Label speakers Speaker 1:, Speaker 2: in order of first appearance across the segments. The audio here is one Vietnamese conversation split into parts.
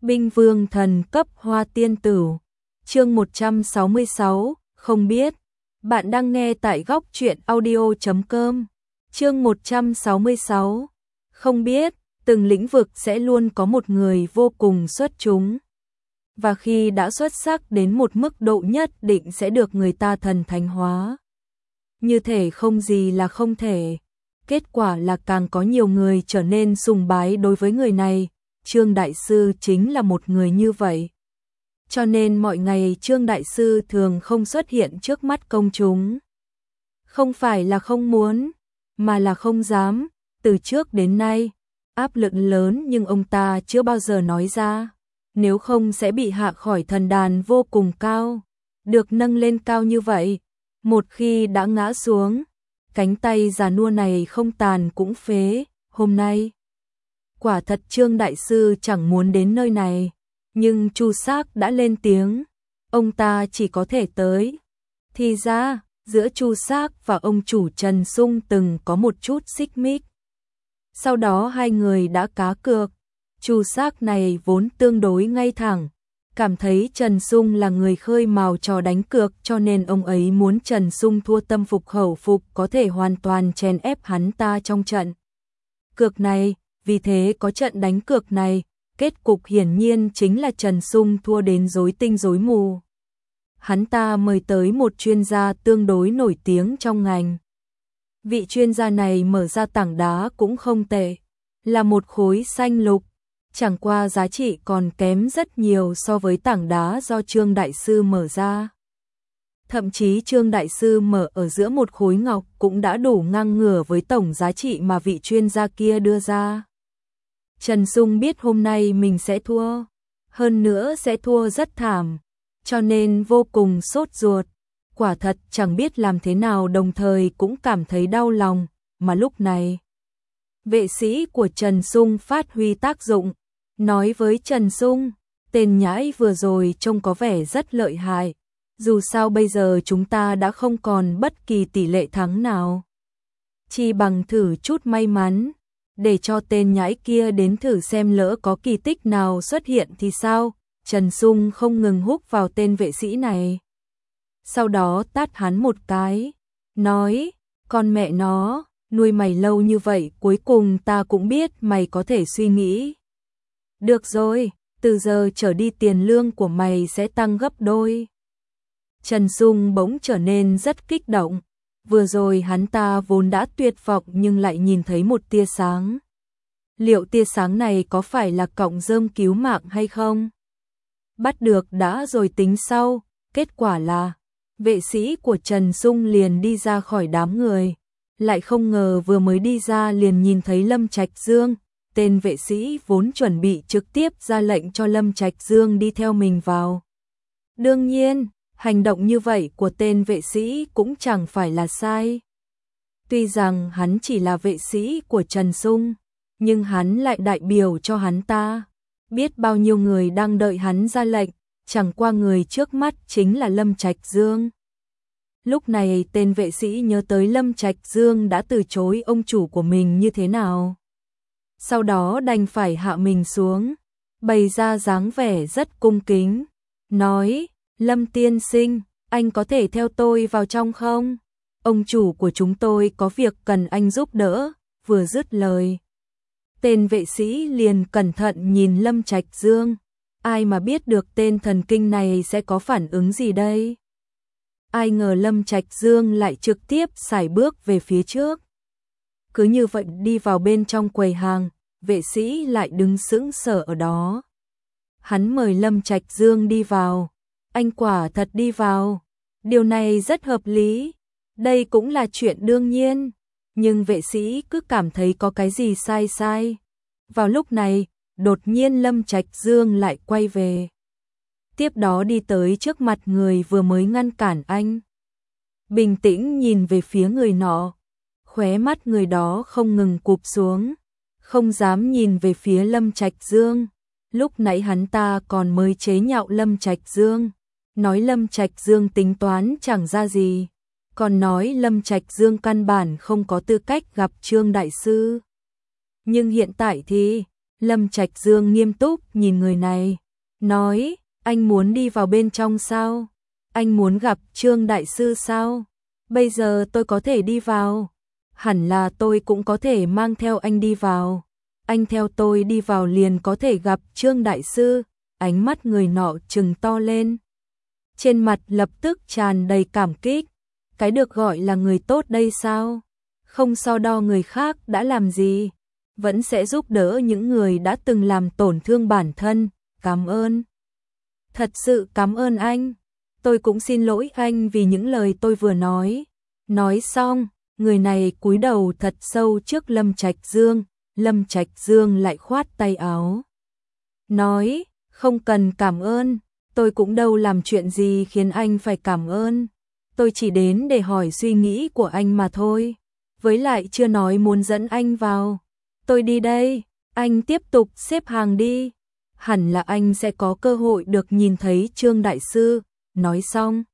Speaker 1: Binh vương thần cấp hoa tiên tử. Chương 166, không biết. Bạn đang nghe tại góc truyện audio.com. Chương 166, không biết, từng lĩnh vực sẽ luôn có một người vô cùng xuất chúng. Và khi đã xuất sắc đến một mức độ nhất định sẽ được người ta thần thánh hóa. Như thể không gì là không thể. Kết quả là càng có nhiều người trở nên sùng bái đối với người này. Trương Đại Sư chính là một người như vậy. Cho nên mọi ngày Trương Đại Sư thường không xuất hiện trước mắt công chúng. Không phải là không muốn, mà là không dám. Từ trước đến nay, áp lực lớn nhưng ông ta chưa bao giờ nói ra. Nếu không sẽ bị hạ khỏi thần đàn vô cùng cao. Được nâng lên cao như vậy, một khi đã ngã xuống, cánh tay già nua này không tàn cũng phế. Hôm nay quả thật Trương Đại Sư chẳng muốn đến nơi này, nhưng Chu Xác đã lên tiếng, ông ta chỉ có thể tới. Thì ra, giữa Chu Xác và ông chủ Trần Sung từng có một chút xích mích. Sau đó hai người đã cá cược. Chu Xác này vốn tương đối ngay thẳng, cảm thấy Trần Sung là người khơi mào trò đánh cược, cho nên ông ấy muốn Trần Sung thua tâm phục khẩu phục, có thể hoàn toàn chèn ép hắn ta trong trận cược này. Vì thế có trận đánh cược này, kết cục hiển nhiên chính là Trần Sung thua đến rối tinh rối mù. Hắn ta mời tới một chuyên gia tương đối nổi tiếng trong ngành. Vị chuyên gia này mở ra tảng đá cũng không tệ, là một khối xanh lục, chẳng qua giá trị còn kém rất nhiều so với tảng đá do Trương Đại Sư mở ra. Thậm chí Trương Đại Sư mở ở giữa một khối ngọc cũng đã đủ ngang ngửa với tổng giá trị mà vị chuyên gia kia đưa ra. Trần Sung biết hôm nay mình sẽ thua, hơn nữa sẽ thua rất thảm, cho nên vô cùng sốt ruột. Quả thật chẳng biết làm thế nào, đồng thời cũng cảm thấy đau lòng, mà lúc này vệ sĩ của Trần Sung phát huy tác dụng, nói với Trần Sung, tên nhãi vừa rồi trông có vẻ rất lợi hại, dù sao bây giờ chúng ta đã không còn bất kỳ tỷ lệ thắng nào. Chi bằng thử chút may mắn, để cho tên nhãi kia đến thử xem lỡ có kỳ tích nào xuất hiện thì sao. Trần Sung không ngừng húc vào tên vệ sĩ này. Sau đó tát hắn một cái, nói, con mẹ nó, nuôi mày lâu như vậy cuối cùng ta cũng biết mày có thể suy nghĩ. Được rồi, từ giờ trở đi tiền lương của mày sẽ tăng gấp đôi. Trần Sung bỗng trở nên rất kích động. Vừa rồi hắn ta vốn đã tuyệt vọng nhưng lại nhìn thấy một tia sáng. Liệu tia sáng này có phải là cọng rơm cứu mạng hay không? Bắt được đã rồi tính sau. Kết quả là vệ sĩ của Trần Sung liền đi ra khỏi đám người. Lại không ngờ vừa mới đi ra liền nhìn thấy Lâm Trạch Dương. Tên vệ sĩ vốn chuẩn bị trực tiếp ra lệnh cho Lâm Trạch Dương đi theo mình vào. Đương nhiên, hành động như vậy của tên vệ sĩ cũng chẳng phải là sai. Tuy rằng hắn chỉ là vệ sĩ của Trần Sung, nhưng hắn lại đại biểu cho hắn ta. Biết bao nhiêu người đang đợi hắn ra lệnh, chẳng qua người trước mắt chính là Lâm Trạch Dương. Lúc này tên vệ sĩ nhớ tới Lâm Trạch Dương đã từ chối ông chủ của mình như thế nào. Sau đó đành phải hạ mình xuống, bày ra dáng vẻ rất cung kính, nói, Lâm tiên sinh, anh có thể theo tôi vào trong không? Ông chủ của chúng tôi có việc cần anh giúp đỡ. Vừa dứt lời, tên vệ sĩ liền cẩn thận nhìn Lâm Trạch Dương. Ai mà biết được tên thần kinh này sẽ có phản ứng gì đây? Ai ngờ Lâm Trạch Dương lại trực tiếp sải bước về phía trước. Cứ như vậy đi vào bên trong quầy hàng, vệ sĩ lại đứng sững sờ ở đó. Hắn mời Lâm Trạch Dương đi vào. Anh quả thật đi vào. Điều này rất hợp lý. Đây cũng là chuyện đương nhiên. Nhưng vệ sĩ cứ cảm thấy có cái gì sai sai. Vào lúc này, đột nhiên Lâm Trạch Dương lại quay về. Tiếp đó đi tới trước mặt người vừa mới ngăn cản anh. Bình tĩnh nhìn về phía người nọ. Khóe mắt người đó không ngừng cụp xuống. Không dám nhìn về phía Lâm Trạch Dương. Lúc nãy hắn ta còn mới chế nhạo Lâm Trạch Dương. Nói Lâm Trạch Dương tính toán chẳng ra gì, còn nói Lâm Trạch Dương căn bản không có tư cách gặp Trương Đại Sư. Nhưng hiện tại thì, Lâm Trạch Dương nghiêm túc nhìn người này, nói, anh muốn đi vào bên trong sao? Anh muốn gặp Trương Đại Sư sao? Bây giờ tôi có thể đi vào. Hẳn là tôi cũng có thể mang theo anh đi vào. Anh theo tôi đi vào liền có thể gặp Trương Đại Sư. Ánh mắt người nọ trừng to lên. Trên mặt lập tức tràn đầy cảm kích. Cái được gọi là người tốt đây sao? Không so đo người khác đã làm gì, vẫn sẽ giúp đỡ những người đã từng làm tổn thương bản thân. Cảm ơn. Thật sự cảm ơn anh. Tôi cũng xin lỗi anh vì những lời tôi vừa nói. Nói xong, người này cúi đầu thật sâu trước Lâm Trạch Dương. Lâm Trạch Dương lại khoát tay áo, nói, không cần cảm ơn, tôi cũng đâu làm chuyện gì khiến anh phải cảm ơn. Tôi chỉ đến để hỏi suy nghĩ của anh mà thôi. Với lại chưa nói muốn dẫn anh vào. Tôi đi đây, anh tiếp tục xếp hàng đi. Hẳn là anh sẽ có cơ hội được nhìn thấy Trương Đại Sư. Nói xong,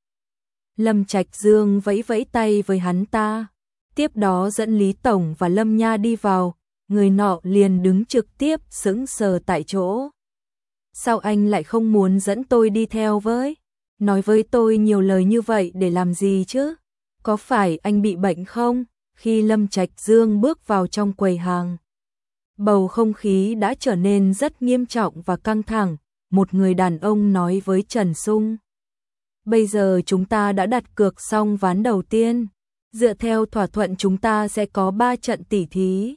Speaker 1: Lâm Trạch Dương vẫy vẫy tay với hắn ta. Tiếp đó dẫn Lý Tổng và Lâm Nha đi vào. Người nọ liền đứng trực tiếp sững sờ tại chỗ. Sao anh lại không muốn dẫn tôi đi theo với? Nói với tôi nhiều lời như vậy để làm gì chứ? Có phải anh bị bệnh không? Khi Lâm Trạch Dương bước vào trong quầy hàng, bầu không khí đã trở nên rất nghiêm trọng và căng thẳng. Một người đàn ông nói với Trần Sung, bây giờ chúng ta đã đặt cược xong ván đầu tiên. Dựa theo thỏa thuận chúng ta sẽ có 3 trận tỉ thí.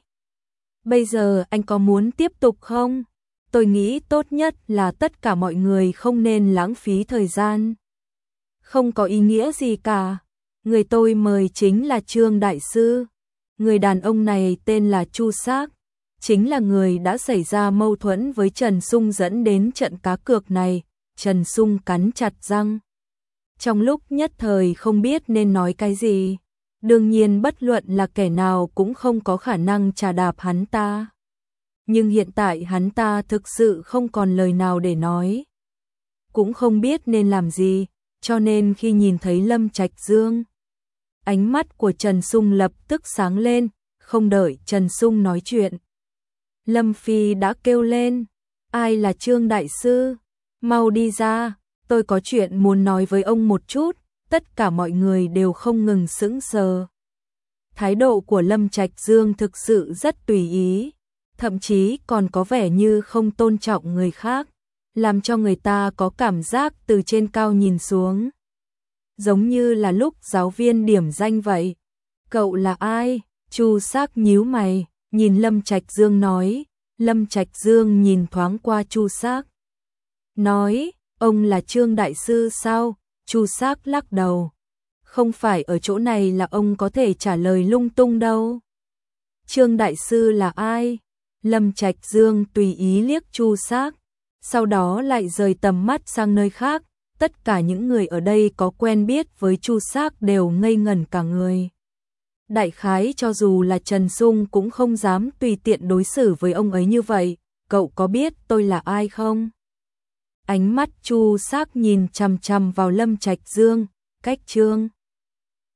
Speaker 1: Bây giờ anh có muốn tiếp tục không? Tôi nghĩ tốt nhất là tất cả mọi người không nên lãng phí thời gian. Không có ý nghĩa gì cả. Người tôi mời chính là Trương Đại Sư. Người đàn ông này tên là Chu Sắc, chính là người đã xảy ra mâu thuẫn với Trần Sung dẫn đến trận cá cược này. Trần Sung cắn chặt răng. Trong lúc nhất thời không biết nên nói cái gì. Đương nhiên bất luận là kẻ nào cũng không có khả năng trà đạp hắn ta. Nhưng hiện tại hắn ta thực sự không còn lời nào để nói. Cũng không biết nên làm gì, cho nên khi nhìn thấy Lâm Trạch Dương, ánh mắt của Trần Sung lập tức sáng lên, không đợi Trần Sung nói chuyện. Lâm Phi đã kêu lên, ai là Trương Đại Sư? Mau đi ra, tôi có chuyện muốn nói với ông một chút. Tất cả mọi người đều không ngừng sững sờ. Thái độ của Lâm Trạch Dương thực sự rất tùy ý, thậm chí còn có vẻ như không tôn trọng người khác, làm cho người ta có cảm giác từ trên cao nhìn xuống. Giống như là lúc giáo viên điểm danh vậy. Cậu là ai? Chu Sắc nhíu mày, nhìn Lâm Trạch Dương nói. Lâm Trạch Dương nhìn thoáng qua Chu Sắc, nói, ông là Trương Đại Sư sao? Chu Sắc lắc đầu. Không phải ở chỗ này là ông có thể trả lời lung tung đâu. Trương Đại Sư là ai? Lâm Trạch Dương tùy ý liếc Chu Sắc, sau đó lại rời tầm mắt sang nơi khác. Tất cả những người ở đây có quen biết với Chu Sắc đều ngây ngẩn cả người. Đại khái cho dù là Trần Sung cũng không dám tùy tiện đối xử với ông ấy như vậy. Cậu có biết tôi là ai không? Ánh mắt Chu Sắc nhìn chằm chằm vào Lâm Trạch Dương, cách Trương